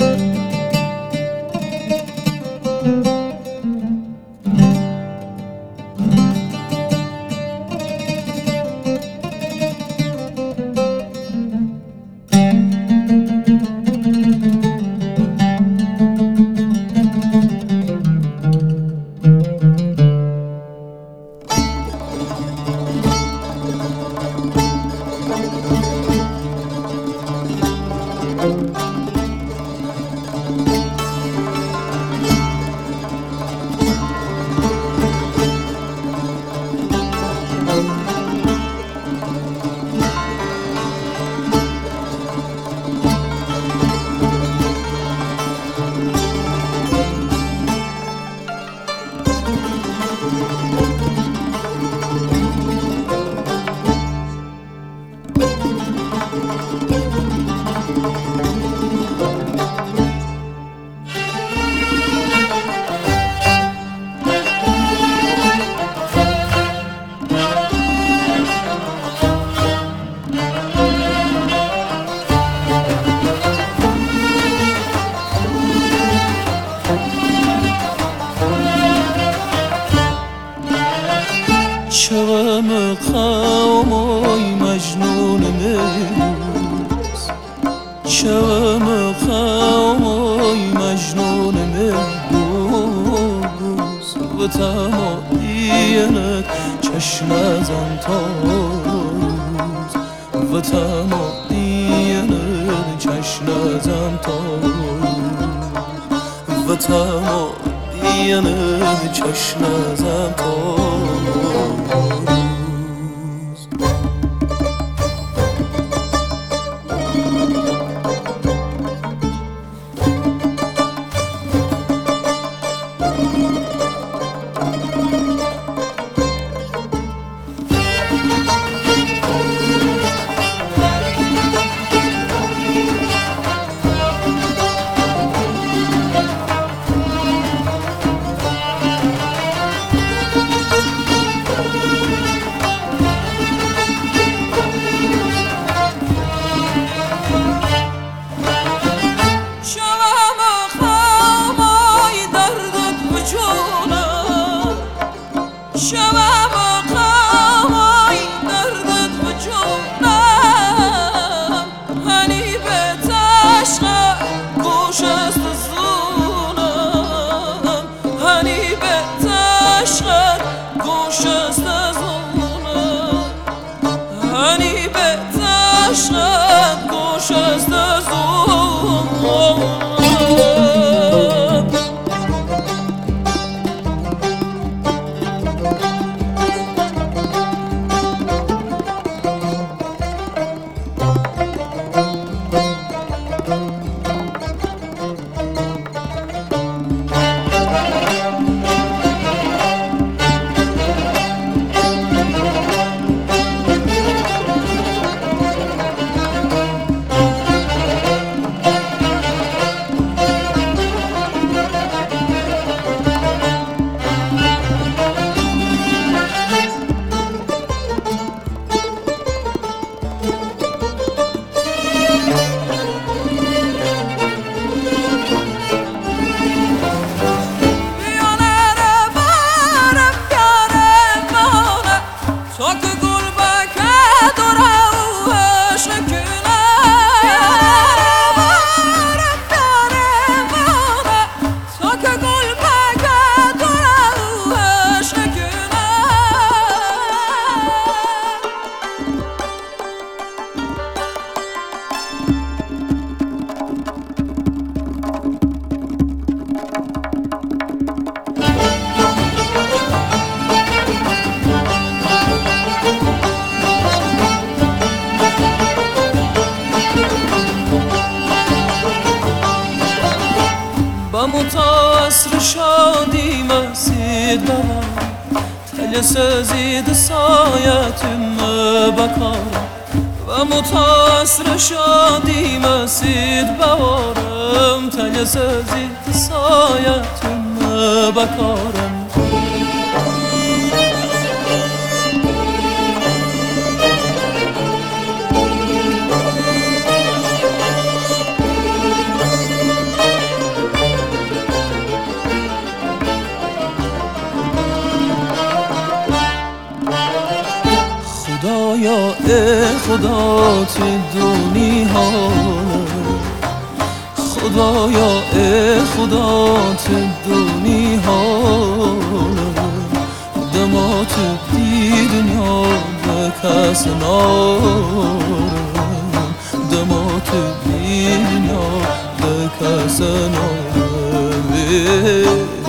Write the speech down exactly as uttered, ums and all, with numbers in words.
شوم خاموی مجنون مهروز شوم خاموی مجنون مهروز و تمایلت چشم ازم تا روز و تمایلت چشم ازم تا روز و تمایلت چشم ازم تا روز عصر شادی مسید بابا تل سزید سایتم بکارم و متعصر شادی مسید بوارم تل سزید سایتم بکارم ای خدا تو دونی حاله خدایا ای خدا تو دونی حاله دما تو دی دنیا به کس نارم دما تو دی دنیا به کس نارم